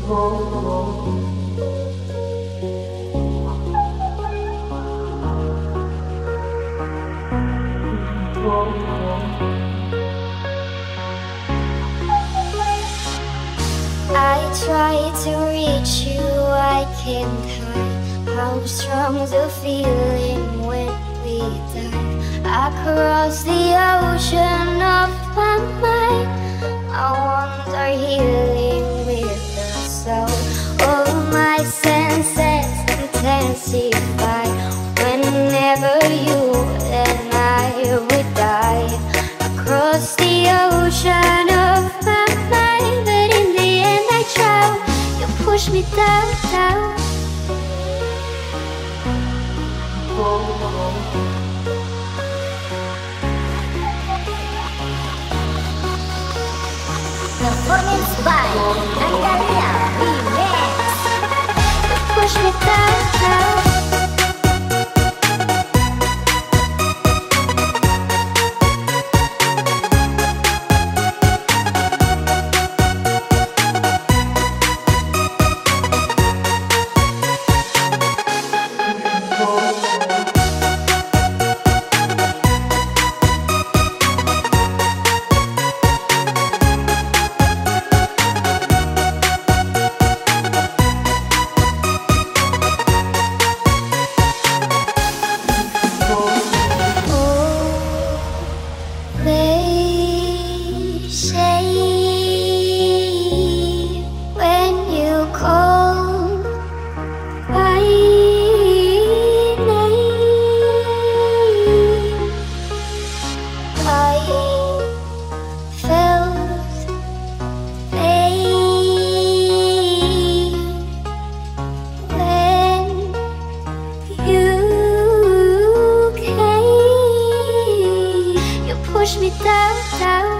I try to reach you, I can't hide how strong the feeling when we dive across the ocean of my mind. My wounds are healing with the soul. All my senses intensify whenever you and I would dive across the ocean of my mind. But in the end I drown, you push me down, down. Performance by Andalia Remix. You push me down, down. Push me down, down.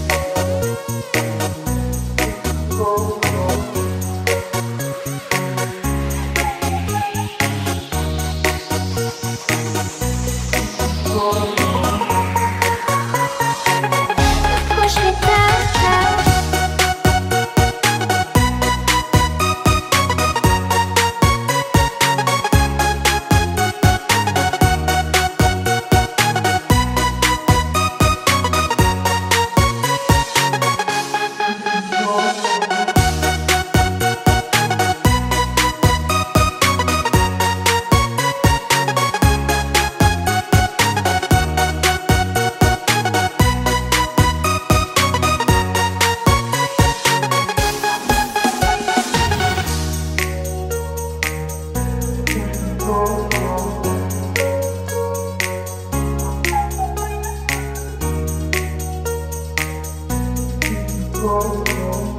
Push me down, down. Oh,